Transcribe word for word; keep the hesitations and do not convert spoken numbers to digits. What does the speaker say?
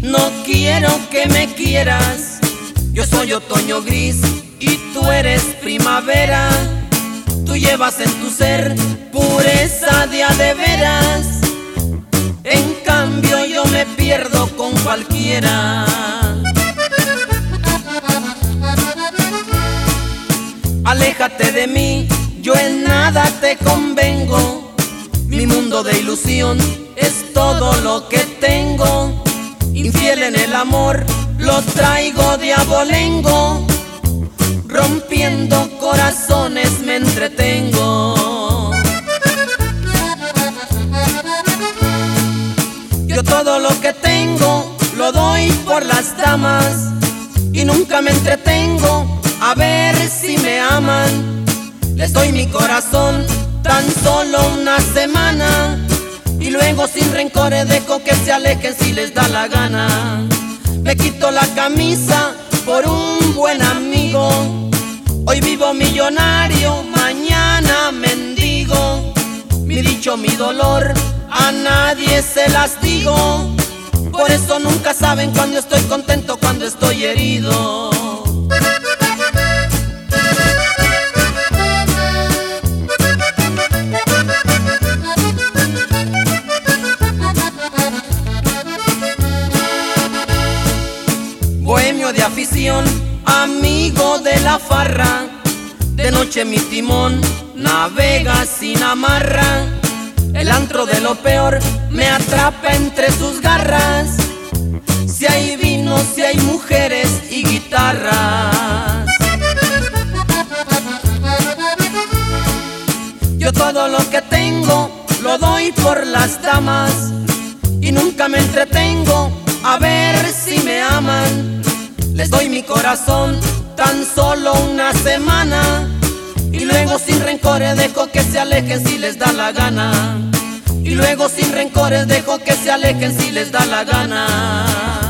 no quiero que me quieras. Yo soy otoño gris y tú eres primavera. Tú llevas en tu ser pureza de a de veras. En cambio yo me pierdo con cualquiera. Aléjate de mí, yo en nada te convengo. Mi mundo de ilusión es todo lo que tengo. Infiel en el amor, lo traigo de abolengo. Rompiendo corazones me entretengo. Yo todo lo que tengo lo doy por las damas y nunca me entretengo a ver si me aman. Les doy mi corazón tan solo una semana y luego sin rencores dejo que se alejen si les da la gana. Me quito la camisa por un buen amigo. Hoy vivo millonario, mañana mendigo. Mi dicho, mi dolor, a nadie se las digo. Por eso nunca saben cuando estoy contento, cuando estoy herido. Bohemio de afición, amigo de la farra. De noche mi timón navega sin amarra. El antro de lo peor me atrapa entre sus garras. Si hay vino, si hay mujeres y guitarras. Yo todo lo que tengo lo doy por las damas y nunca me entretengo a ver si me aman. Les doy mi corazón tan solo una semana y luego sin rencores dejo que se alejen si les da la gana. Y luego sin rencores dejo que se alejen si les da la gana.